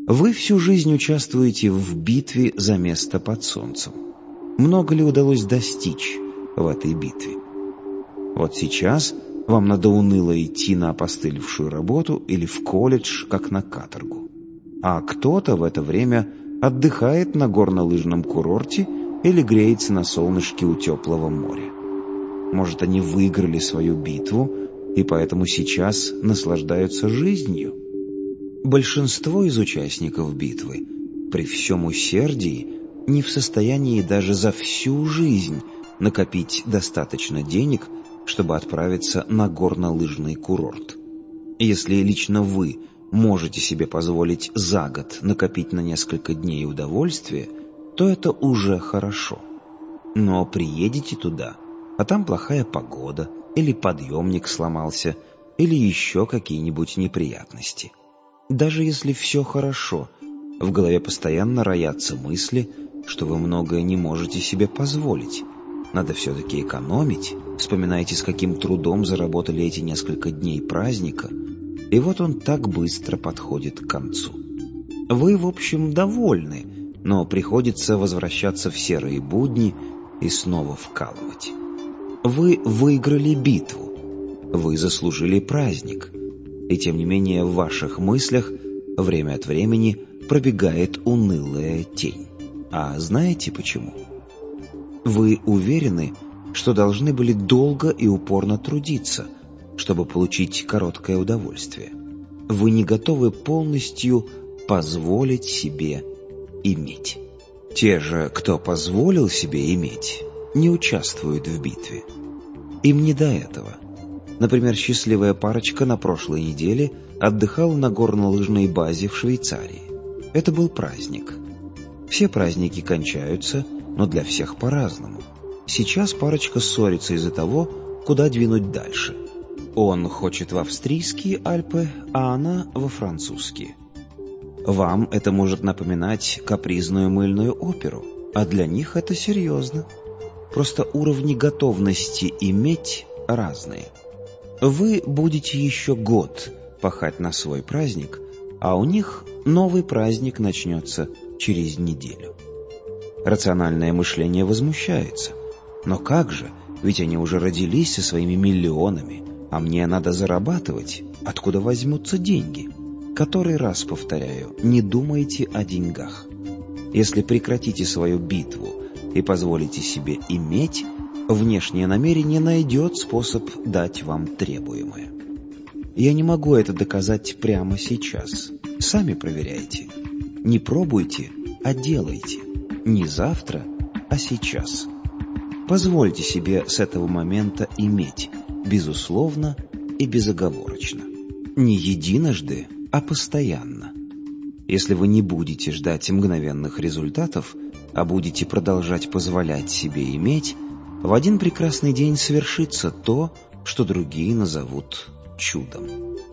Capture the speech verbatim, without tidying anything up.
Вы всю жизнь участвуете в битве за место под солнцем. Много ли удалось достичь в этой битве? Вот сейчас вам надо уныло идти на опостылевшую работу или в колледж, как на каторгу. А кто-то в это время отдыхает на горнолыжном курорте или греется на солнышке у теплого моря. Может, они выиграли свою битву и поэтому сейчас наслаждаются жизнью? Большинство из участников битвы при всем усердии не в состоянии даже за всю жизнь накопить достаточно денег, чтобы отправиться на горнолыжный курорт. Если лично вы можете себе позволить за год накопить на несколько дней удовольствия, то это уже хорошо. Но приедете туда, а там плохая погода, или подъемник сломался, или еще какие-нибудь неприятности. Даже если все хорошо, в голове постоянно роятся мысли, что вы многое не можете себе позволить. Надо все-таки экономить. Вспоминайте, с каким трудом заработали эти несколько дней праздника, и вот он так быстро подходит к концу. Вы, в общем, довольны, но приходится возвращаться в серые будни и снова вкалывать. Вы выиграли битву, вы заслужили праздник, и тем не менее в ваших мыслях время от времени пробегает унылая тень. А знаете почему? Вы уверены, что должны были долго и упорно трудиться, чтобы получить короткое удовольствие. Вы не готовы полностью позволить себе иметь. Те же, кто позволил себе иметь, не участвуют в битве. Им не до этого. Например, счастливая парочка на прошлой неделе отдыхала на горнолыжной базе в Швейцарии. Это был праздник. Все праздники кончаются, но для всех по-разному. Сейчас парочка ссорится из-за того, куда двинуть дальше. Он хочет в австрийские Альпы, а она во французские. Вам это может напоминать капризную мыльную оперу, а для них это серьезно. Просто уровни готовности иметь разные. Вы будете еще год пахать на свой праздник, а у них новый праздник начнется через неделю. Рациональное мышление возмущается. Но как же, ведь они уже родились со своими миллионами, а мне надо зарабатывать, откуда возьмутся деньги? Который раз повторяю, не думайте о деньгах. Если прекратите свою битву и позволите себе иметь, внешнее намерение найдет способ дать вам требуемое. Я не могу это доказать прямо сейчас. Сами проверяйте. Не пробуйте, а делайте. Не завтра, а сейчас. Позвольте себе с этого момента иметь, безусловно и безоговорочно. Не единожды, а постоянно. Если вы не будете ждать мгновенных результатов, а будете продолжать позволять себе иметь, в один прекрасный день свершится то, что другие назовут чудом.